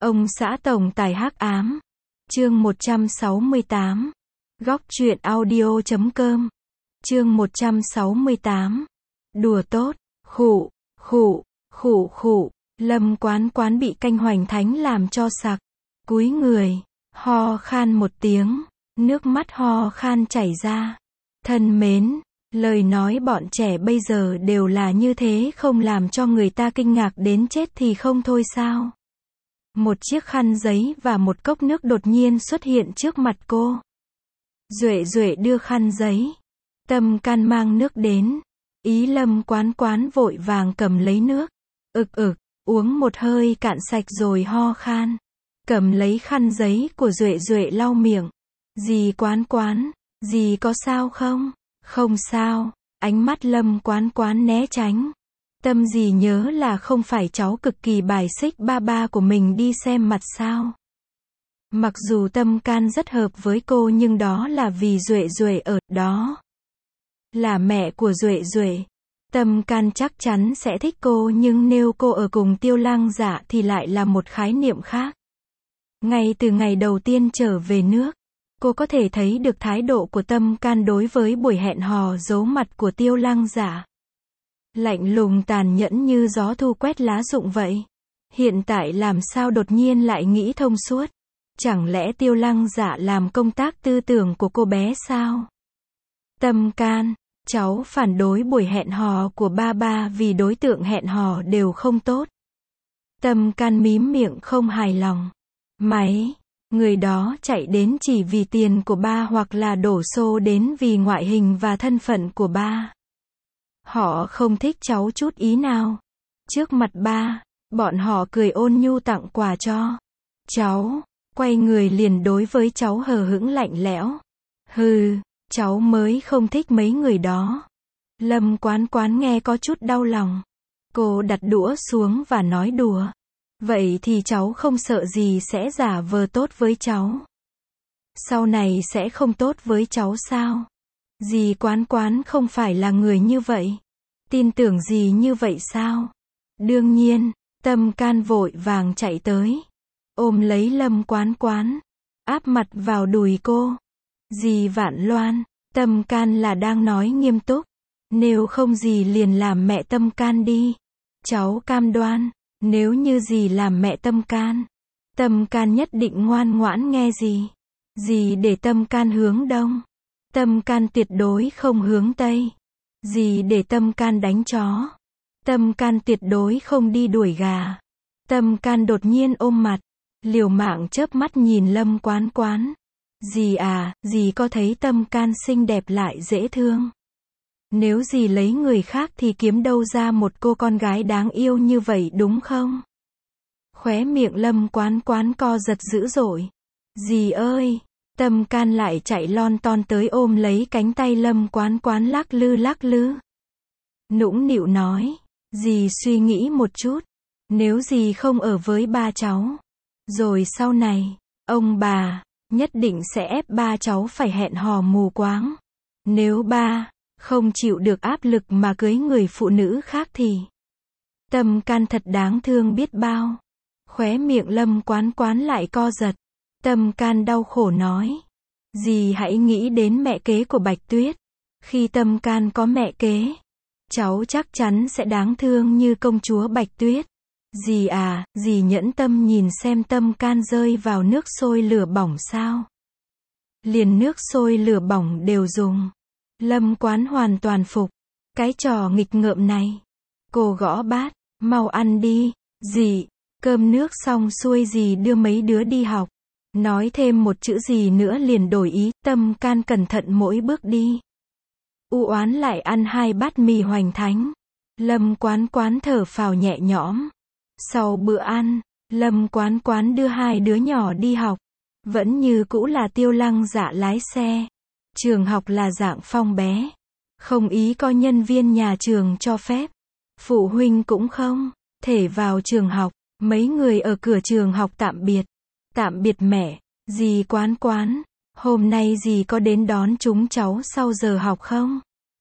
Ông xã tổng tài hắc ám. Chương 168. Góc truyện audio.com. Chương 168. Đùa tốt. Khụ, khụ, khụ khụ. Lâm Quán Quán bị canh hoành thánh làm cho sặc. Cúi người, ho khan một tiếng, nước mắt ho khan chảy ra. Thân mến, lời nói bọn trẻ bây giờ đều là như thế, không làm cho người ta kinh ngạc đến chết thì không thôi sao? Một chiếc khăn giấy và một cốc nước đột nhiên xuất hiện trước mặt cô. Duệ Duệ đưa khăn giấy. Tâm Can mang nước đến. Ý Lâm Quán Quán vội vàng cầm lấy nước. Uống một hơi cạn sạch rồi ho khan. Cầm lấy khăn giấy của Duệ Duệ lau miệng. Dì Quán Quán, dì có sao không? Không sao. Ánh mắt Lâm Quán Quán né tránh. Tâm dì nhớ là không phải cháu cực kỳ bài xích ba ba của mình đi xem mặt sao. Mặc dù Tâm Can rất hợp với cô nhưng đó là vì Duệ Duệ ở đó. Là mẹ của Duệ Duệ. Tâm Can chắc chắn sẽ thích cô, nhưng nếu cô ở cùng Tiêu Lăng Dạ thì lại là một khái niệm khác. Ngay từ ngày đầu tiên trở về nước, cô có thể thấy được thái độ của Tâm Can đối với buổi hẹn hò giấu mặt của Tiêu Lăng Dạ. Lạnh lùng tàn nhẫn như gió thu quét lá rụng vậy. Hiện tại làm sao đột nhiên lại nghĩ thông suốt? Chẳng lẽ Tiêu Lăng Dạ làm công tác tư tưởng của cô bé sao? Tâm Can, cháu phản đối buổi hẹn hò của ba ba vì đối tượng hẹn hò đều không tốt. Tâm Can mím miệng không hài lòng. Người đó chạy đến chỉ vì tiền của ba hoặc là đổ xô đến vì ngoại hình và thân phận của ba. Họ không thích cháu chút ý nào. Trước mặt ba, bọn họ cười ôn nhu tặng quà cho cháu, quay người liền đối với cháu hờ hững lạnh lẽo. Hừ, cháu mới không thích mấy người đó. Lâm Quán Quán nghe có chút đau lòng. Cô đặt đũa xuống và nói đùa. Vậy thì cháu không sợ gì sẽ giả vờ tốt với cháu? Sau này sẽ không tốt với cháu sao? Dì Quán Quán không phải là người như vậy. Tin tưởng gì như vậy sao? Đương nhiên, Tâm Can vội vàng chạy tới. Ôm lấy Lâm Quán Quán. Áp mặt vào đùi cô. Dì Vạn Loan, Tâm Can là đang nói nghiêm túc. Nếu không dì liền làm mẹ Tâm Can đi. Cháu cam đoan, nếu như dì làm mẹ Tâm Can nhất định ngoan ngoãn nghe dì. Dì để Tâm Can hướng đông. Tâm Can tuyệt đối không hướng tây. Dì để Tâm Can đánh chó. Tâm Can tuyệt đối không đi đuổi gà. Tâm Can đột nhiên ôm mặt, liều mạng chớp mắt nhìn Lâm Quán Quán. Dì à, dì có thấy Tâm Can xinh đẹp lại dễ thương? Nếu dì lấy người khác thì kiếm đâu ra một cô con gái đáng yêu như vậy đúng không? Khóe miệng Lâm Quán Quán co giật dữ dội. Dì ơi! Tâm Can lại chạy lon ton tới ôm lấy cánh tay Lâm Quán Quán lắc lư. Nũng nịu nói. Dì suy nghĩ một chút. Nếu dì không ở với ba cháu, rồi sau này, ông bà nhất định sẽ ép ba cháu phải hẹn hò mù quáng. Nếu ba không chịu được áp lực mà cưới người phụ nữ khác thì Tâm Can thật đáng thương biết bao. Khóe miệng Lâm Quán Quán lại co giật. Tâm Can đau khổ nói. Dì hãy nghĩ đến mẹ kế của Bạch Tuyết. Khi Tâm Can có mẹ kế, cháu chắc chắn sẽ đáng thương như công chúa Bạch Tuyết. Dì à, dì nhẫn tâm nhìn xem Tâm Can rơi vào nước sôi lửa bỏng sao? Liền nước sôi lửa bỏng đều dùng. Lâm Quán hoàn toàn phục cái trò nghịch ngợm này. Cô gõ bát. Mau ăn đi, dì. Cơm nước xong xuôi dì đưa mấy đứa đi học. Nói thêm một chữ gì nữa liền đổi ý. Tâm Can cẩn thận mỗi bước đi. U Oán lại ăn 2 bát mì hoành thánh. Lâm Quán Quán thở phào nhẹ nhõm. Sau bữa ăn, Lâm Quán Quán đưa 2 đứa nhỏ đi học. Vẫn như cũ là Tiêu Lăng Dạ lái xe. Trường học là dạng phong bé. Không ý có nhân viên nhà trường cho phép. Phụ huynh cũng không thể vào trường học. Mấy người ở cửa trường học tạm biệt. Tạm biệt mẹ. Dì Quán Quán, hôm nay dì có đến đón chúng cháu sau giờ học không?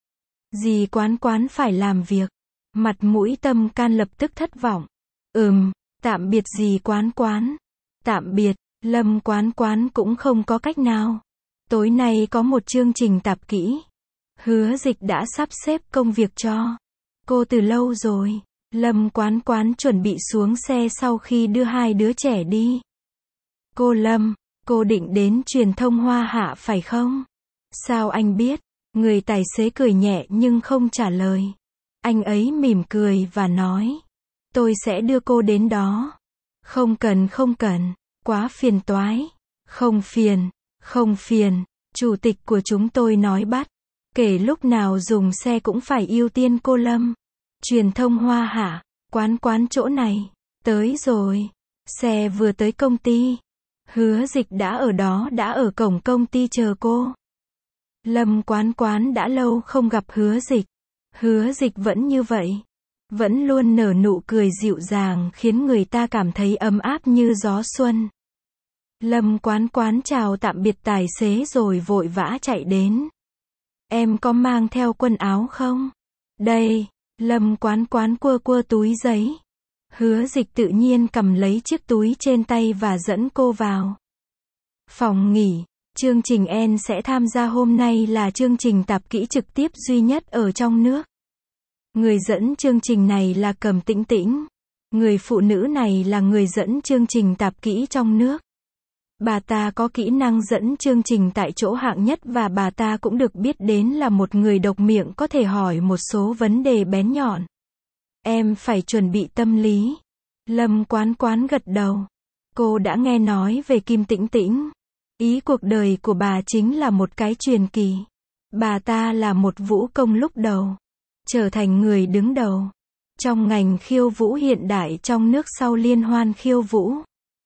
Dì Quán Quán phải làm việc. Mặt mũi Tâm Can lập tức thất vọng. Tạm biệt dì Quán Quán. Tạm biệt, Lâm Quán Quán cũng không có cách nào. Tối nay có một chương trình tạp kỹ. Hứa Dịch đã sắp xếp công việc cho cô từ lâu rồi. Lâm Quán Quán chuẩn bị xuống xe sau khi đưa hai đứa trẻ đi. Cô Lâm, cô định đến truyền thông Hoa Hạ phải không? Sao anh biết? Người tài xế cười nhẹ nhưng không trả lời. Anh ấy mỉm cười và nói. Tôi sẽ đưa cô đến đó. Không cần, quá phiền toái. Không phiền, chủ tịch của chúng tôi nói bắt. Kể lúc nào dùng xe cũng phải ưu tiên cô Lâm. Truyền thông Hoa Hạ, Quán Quán chỗ này. Tới rồi. Xe vừa tới công ty. Hứa Dịch đã ở cổng công ty chờ cô. Lâm Quán Quán đã lâu không gặp Hứa Dịch. Hứa Dịch vẫn như vậy. Vẫn luôn nở nụ cười dịu dàng khiến người ta cảm thấy ấm áp như gió xuân. Lâm Quán Quán chào tạm biệt tài xế rồi vội vã chạy đến. Em có mang theo quần áo không? Đây, Lâm Quán Quán quơ túi giấy. Hứa Dịch tự nhiên cầm lấy chiếc túi trên tay và dẫn cô vào phòng nghỉ. Chương trình N sẽ tham gia hôm nay là chương trình tạp kỹ trực tiếp duy nhất ở trong nước. Người dẫn chương trình này là Cầm Tĩnh Tĩnh. Người phụ nữ này là người dẫn chương trình tạp kỹ trong nước. Bà ta có kỹ năng dẫn chương trình tại chỗ hạng nhất và bà ta cũng được biết đến là một người độc miệng có thể hỏi một số vấn đề bén nhọn. Em phải chuẩn bị tâm lý. Lâm Quán Quán gật đầu. Cô đã nghe nói về Kim Tĩnh Tĩnh. Ý cuộc đời của bà chính là một cái truyền kỳ. Bà ta là một vũ công lúc đầu. Trở thành người đứng đầu trong ngành khiêu vũ hiện đại trong nước sau liên hoan khiêu vũ.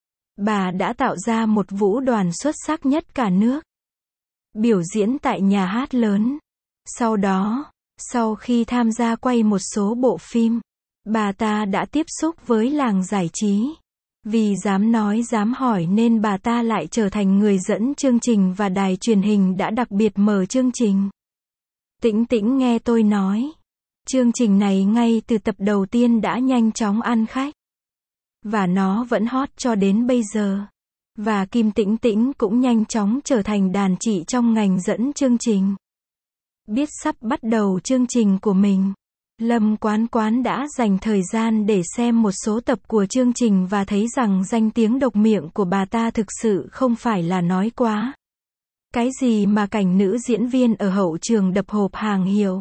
Bà đã tạo ra một vũ đoàn xuất sắc nhất cả nước. Biểu diễn tại nhà hát lớn. Sau đó, sau khi tham gia quay một số bộ phim, bà ta đã tiếp xúc với làng giải trí. Vì dám nói dám hỏi nên bà ta lại trở thành người dẫn chương trình và đài truyền hình đã đặc biệt mở chương trình. Tĩnh Tĩnh nghe tôi nói. Chương trình này ngay từ tập đầu tiên đã nhanh chóng ăn khách. Và nó vẫn hot cho đến bây giờ. Và Kim Tĩnh Tĩnh cũng nhanh chóng trở thành đàn chị trong ngành dẫn chương trình. Biết sắp bắt đầu chương trình của mình, Lâm Quán Quán đã dành thời gian để xem một số tập của chương trình và thấy rằng danh tiếng độc miệng của bà ta thực sự không phải là nói quá. Cái gì mà cảnh nữ diễn viên ở hậu trường đập hộp hàng hiệu.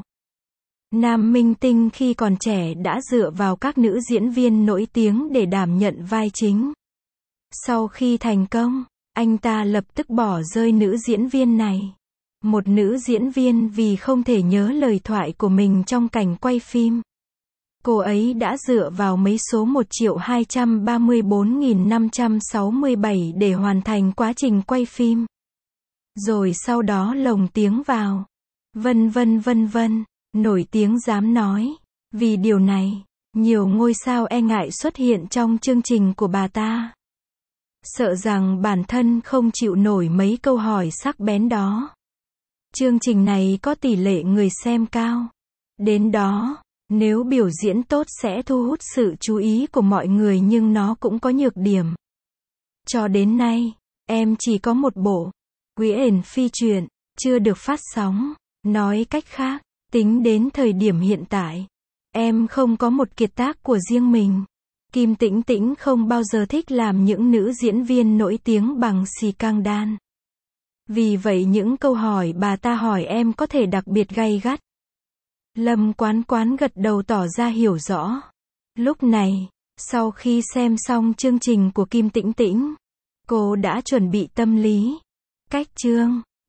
Nam minh tinh khi còn trẻ đã dựa vào các nữ diễn viên nổi tiếng để đảm nhận vai chính. Sau khi thành công, anh ta lập tức bỏ rơi nữ diễn viên này. Một nữ diễn viên vì không thể nhớ lời thoại của mình trong cảnh quay phim. Cô ấy đã dựa vào mấy số 1.234.567 để hoàn thành quá trình quay phim. Rồi sau đó lồng tiếng vào. Vân vân. Nổi tiếng dám nói. Vì điều này, nhiều ngôi sao e ngại xuất hiện trong chương trình của bà ta. Sợ rằng bản thân không chịu nổi mấy câu hỏi sắc bén đó. Chương trình này có tỷ lệ người xem cao. Đến đó, nếu biểu diễn tốt sẽ thu hút sự chú ý của mọi người nhưng nó cũng có nhược điểm. Cho đến nay, em chỉ có một bộ quyển phi truyện chưa được phát sóng. Nói cách khác, tính đến thời điểm hiện tại, em không có một kiệt tác của riêng mình. Kim Tĩnh Tĩnh không bao giờ thích làm những nữ diễn viên nổi tiếng bằng scandal. Vì vậy những câu hỏi bà ta hỏi em có thể đặc biệt gay gắt. Lâm Quán Quán gật đầu tỏ ra hiểu rõ. Lúc này, sau khi xem xong chương trình của Kim Tĩnh Tĩnh, cô đã chuẩn bị tâm lý. Cách chương